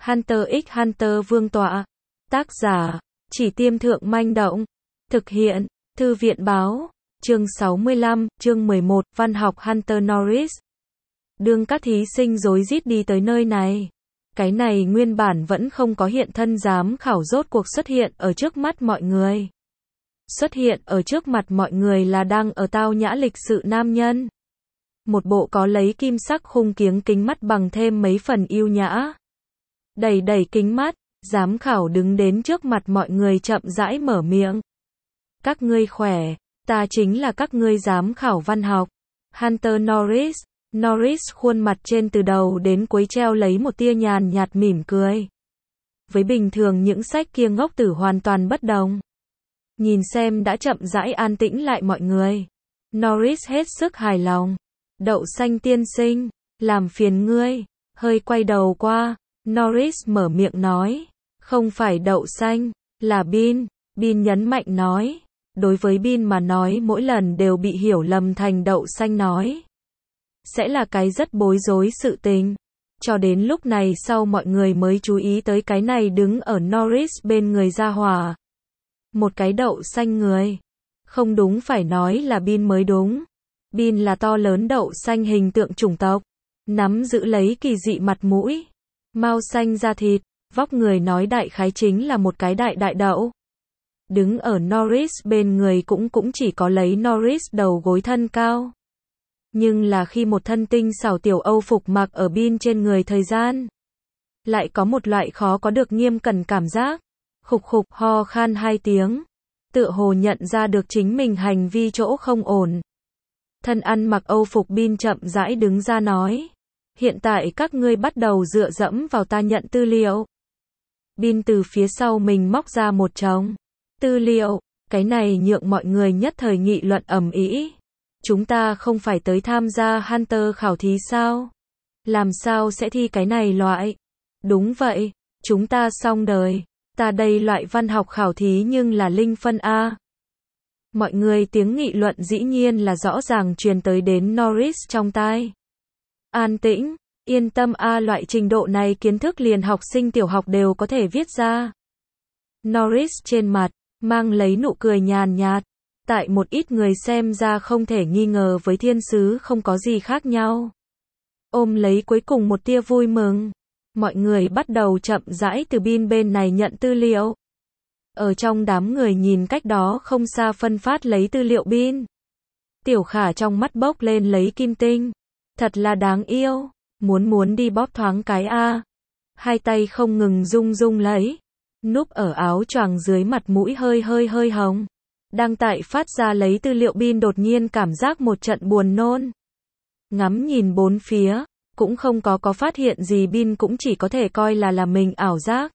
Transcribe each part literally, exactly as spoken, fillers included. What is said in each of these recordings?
Hunter x Hunter Vương tọa. Tác giả, Chỉ Tiêm Thượng Manh Động. Thực hiện, Thư viện Báo. Chương sáu mươi lăm, chương mười một, Văn học Hunter Norris. Đương các thí sinh rối rít đi tới nơi này. Cái này nguyên bản vẫn không có hiện thân giám khảo rốt cuộc xuất hiện ở trước mắt mọi người. Xuất hiện ở trước mặt mọi người là đang ở tao nhã lịch sự nam nhân. Một bộ có lấy kim sắc khung kiếng kính mắt bằng thêm mấy phần yêu nhã. Đẩy đẩy kính mắt, giám khảo đứng đến trước mặt mọi người chậm rãi mở miệng. Các ngươi khỏe, ta chính là các ngươi giám khảo văn học. Hunter Norris. Norris khuôn mặt trên từ đầu đến cuối treo lấy một tia nhàn nhạt mỉm cười. Với bình thường những sách kia ngốc tử hoàn toàn bất đồng. Nhìn xem đã chậm rãi an tĩnh lại mọi người. Norris hết sức hài lòng. Đậu xanh tiên sinh, làm phiền ngươi. Hơi quay đầu qua, Norris mở miệng nói. Không phải đậu xanh, là Bean. Bean nhấn mạnh nói. Đối với Bean mà nói mỗi lần đều bị hiểu lầm thành đậu xanh nói. Sẽ là cái rất bối rối sự tình. Cho đến lúc này sau mọi người mới chú ý tới cái này đứng ở Norris bên người ra hòa. Một cái đậu xanh người. Không đúng phải nói là Bean mới đúng. Bean là to lớn đậu xanh hình tượng chủng tộc. Nắm giữ lấy kỳ dị mặt mũi. Mao xanh da thịt. Vóc người nói đại khái chính là một cái đại đại đậu. Đứng ở Norris bên người cũng cũng chỉ có lấy Norris đầu gối thân cao. Nhưng là khi một thân tinh xảo tiểu Âu phục mặc ở Bean trên người thời gian. Lại có một loại khó có được nghiêm cẩn cảm giác. Khục khục ho khan hai tiếng. Tựa hồ nhận ra được chính mình hành vi chỗ không ổn. Thân ăn mặc Âu phục Bean chậm rãi đứng ra nói. Hiện tại các ngươi bắt đầu dựa dẫm vào ta nhận tư liệu. Bean từ phía sau mình móc ra một chồng tư liệu. Cái này nhượng mọi người nhất thời nghị luận ầm ĩ. Chúng ta không phải tới tham gia Hunter khảo thí sao? Làm sao sẽ thi cái này loại? Đúng vậy, chúng ta xong đời. Ta đây loại văn học khảo thí nhưng là linh phân A. Mọi người tiếng nghị luận dĩ nhiên là rõ ràng truyền tới đến Norris trong tai. An tĩnh, yên tâm A, loại trình độ này kiến thức liền học sinh tiểu học đều có thể viết ra. Norris trên mặt, mang lấy nụ cười nhàn nhạt. Tại một ít người xem ra không thể nghi ngờ với thiên sứ không có gì khác nhau. Ôm lấy cuối cùng một tia vui mừng. Mọi người bắt đầu chậm rãi từ Bean bên này nhận tư liệu. Ở trong đám người nhìn cách đó không xa phân phát lấy tư liệu Bean. Tiểu Khả trong mắt bốc lên lấy kim tinh. Thật là đáng yêu. Muốn muốn đi bóp thoáng cái a. Hai tay không ngừng rung rung lấy. Núp ở áo choàng dưới mặt mũi hơi hơi hơi hồng. Đang tại phát ra lấy tư liệu Bean đột nhiên cảm giác một trận buồn nôn. Ngắm nhìn bốn phía, cũng không có có phát hiện gì, Bean cũng chỉ có thể coi là là mình ảo giác.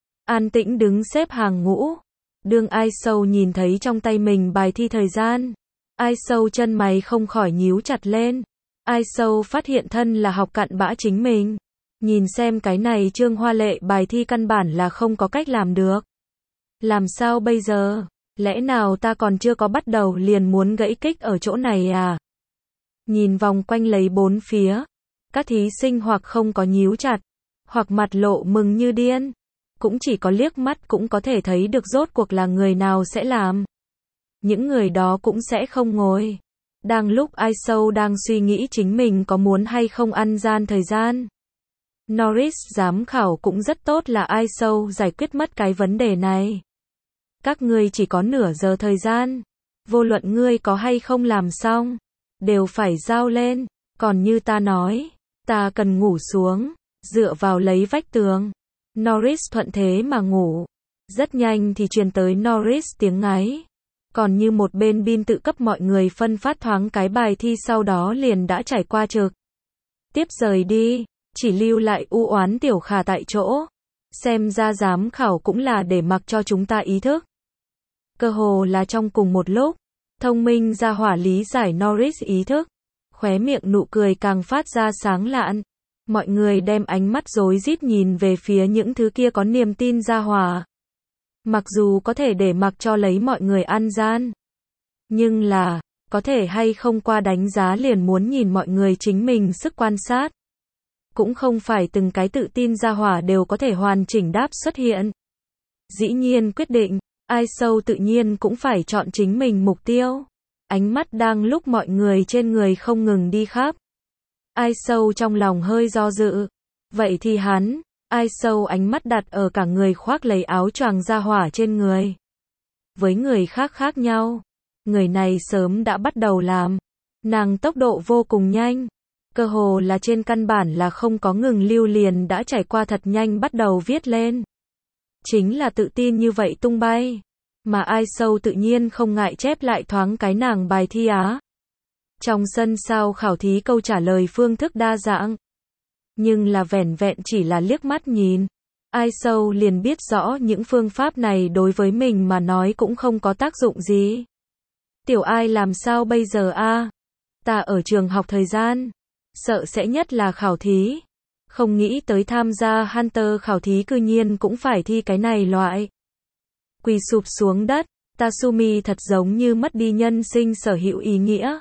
An tĩnh đứng xếp hàng ngũ. Đương Ai Sâu nhìn thấy trong tay mình bài thi thời gian. Ai Sâu chân mày không khỏi nhíu chặt lên. Ai Sâu phát hiện thân là học cặn bã chính mình. Nhìn xem cái này chương hoa lệ bài thi căn bản là không có cách làm được. Làm sao bây giờ? Lẽ nào ta còn chưa có bắt đầu liền muốn gãy kích ở chỗ này à? Nhìn vòng quanh lấy bốn phía. Các thí sinh hoặc không có nhíu chặt, hoặc mặt lộ mừng như điên. Cũng chỉ có liếc mắt cũng có thể thấy được rốt cuộc là người nào sẽ làm. Những người đó cũng sẽ không ngồi. Đang lúc Ai Sâu đang suy nghĩ chính mình có muốn hay không ăn gian thời gian. Norris giám khảo cũng rất tốt là Ai Sâu giải quyết mất cái vấn đề này. Các ngươi chỉ có nửa giờ thời gian. Vô luận ngươi có hay không làm xong, đều phải giao lên. Còn như ta nói, ta cần ngủ xuống, dựa vào lấy vách tường. Norris thuận thế mà ngủ. Rất nhanh thì truyền tới Norris tiếng ngáy. Còn như một bên Bean tự cấp mọi người phân phát thoáng cái bài thi sau đó liền đã trải qua trực. Tiếp rời đi, chỉ lưu lại u oán Tiểu Khả tại chỗ. Xem ra giám khảo cũng là để mặc cho chúng ta ý thức. Cơ hồ là trong cùng một lúc, thông minh ra hỏa lý giải Norris ý thức. Khóe miệng nụ cười càng phát ra sáng lạn. Mọi người đem ánh mắt rối rít nhìn về phía những thứ kia có niềm tin ra hỏa. Mặc dù có thể để mặc cho lấy mọi người ăn gian. Nhưng là, có thể hay không qua đánh giá liền muốn nhìn mọi người chính mình sức quan sát. cũng không phải từng cái tự tin ra hỏa đều có thể hoàn chỉnh đáp xuất hiện. Dĩ nhiên quyết định, ai sâu tự nhiên cũng phải chọn chính mình mục tiêu. Ánh mắt đang lúc mọi người trên người không ngừng đi khắp. Ai sâu trong lòng hơi do dự. Vậy thì hắn, ai sâu ánh mắt đặt ở cả người khoác lấy áo choàng ra hỏa trên người. Với người khác khác nhau. Người này sớm đã bắt đầu làm. Nàng tốc độ vô cùng nhanh. Cơ hồ là trên căn bản là không có ngừng lưu liền đã trải qua thật nhanh bắt đầu viết lên. Chính là tự tin như vậy tung bay. Mà ai sâu tự nhiên không ngại chép lại thoáng cái nàng bài thi á. Trong sân sau khảo thí câu trả lời phương thức đa dạng. Nhưng là vẻn vẹn chỉ là liếc mắt nhìn. Ai sâu liền biết rõ những phương pháp này đối với mình mà nói cũng không có tác dụng gì. Tiểu ai làm sao bây giờ a? Ta ở trường học thời gian. Sợ sẽ nhất là khảo thí. Không nghĩ tới tham gia Hunter khảo thí cư nhiên cũng phải thi cái này loại. Quỳ sụp xuống đất, Tatsumi thật giống như mất đi nhân sinh sở hữu ý nghĩa.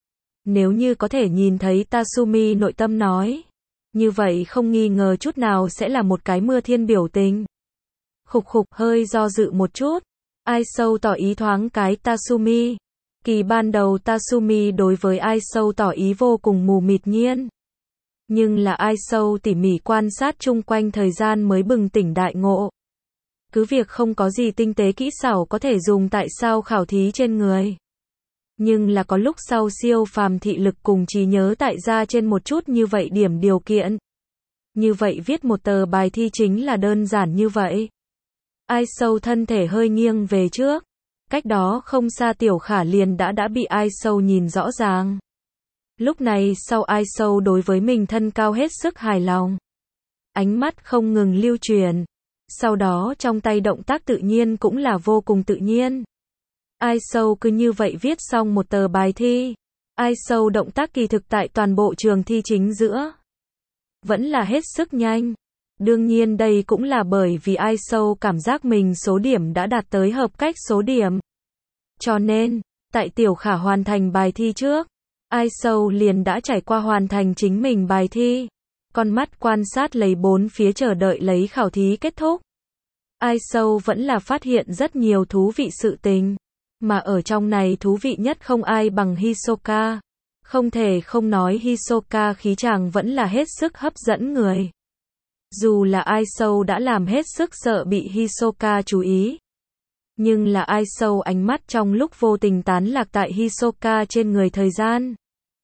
Nếu như có thể nhìn thấy Tatsumi nội tâm nói, như vậy không nghi ngờ chút nào sẽ là một cái mưa thiên biểu tình. Khục khục hơi do dự một chút, ai sâu tỏ ý thoáng cái Tatsumi. Kỳ ban đầu Tatsumi đối với ai sâu tỏ ý vô cùng mù mịt nhiên. Nhưng là ai sâu tỉ mỉ quan sát chung quanh thời gian mới bừng tỉnh đại ngộ. Cứ việc không có gì tinh tế kỹ xảo có thể dùng tại sao khảo thí trên người. Nhưng là có lúc sau siêu phàm thị lực cùng trí nhớ tại ra trên một chút như vậy điểm điều kiện. Như vậy viết một tờ bài thi chính là đơn giản như vậy. Ai sâu thân thể hơi nghiêng về trước. Cách đó không xa Tiểu Khả liền đã đã bị ai sâu nhìn rõ ràng. Lúc này sau ai sâu đối với mình thân cao hết sức hài lòng. Ánh mắt không ngừng lưu truyền. Sau đó trong tay động tác tự nhiên cũng là vô cùng tự nhiên. Ai sâu cứ như vậy viết xong một tờ bài thi. Ai sâu động tác kỳ thực tại toàn bộ trường thi chính giữa. Vẫn là hết sức nhanh. Đương nhiên đây cũng là bởi vì ai sâu cảm giác mình số điểm đã đạt tới hợp cách số điểm. Cho nên, tại Tiểu Khả hoàn thành bài thi trước, ai sâu liền đã trải qua hoàn thành chính mình bài thi. Con mắt quan sát lấy bốn phía chờ đợi lấy khảo thí kết thúc. Ai sâu vẫn là phát hiện rất nhiều thú vị sự tình. Mà ở trong này thú vị nhất không ai bằng Hisoka. Không thể không nói Hisoka khí chàng vẫn là hết sức hấp dẫn người. Dù là ai sâu đã làm hết sức sợ bị Hisoka chú ý. Nhưng là ai sâu ánh mắt trong lúc vô tình tán lạc tại Hisoka trên người thời gian.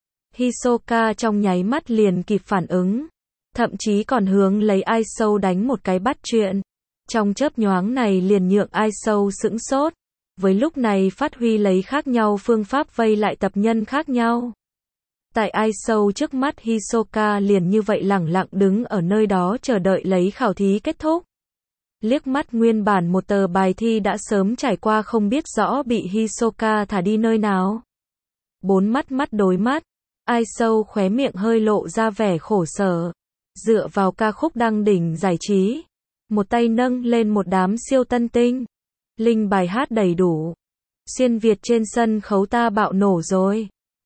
Hisoka trong nháy mắt liền kịp phản ứng. Thậm chí còn hướng lấy ai sâu đánh một cái bắt chuyện. Trong chớp nhoáng này liền nhượng ai sâu sững sốt. Với lúc này phát huy lấy khác nhau phương pháp vây lại tập nhân khác nhau. Tại ai sâu trước mắt Hisoka liền như vậy lẳng lặng đứng ở nơi đó chờ đợi lấy khảo thí kết thúc. Liếc mắt nguyên bản một tờ bài thi đã sớm trải qua không biết rõ bị Hisoka thả đi nơi nào. Bốn mắt mắt đối mắt, ai sâu khóe miệng hơi lộ ra vẻ khổ sở. Dựa vào ca khúc đăng đỉnh giải trí. Một tay nâng lên một đám siêu tân tinh. Linh bài hát đầy đủ. Xuyên Việt trên sân khấu ta bạo nổ rồi.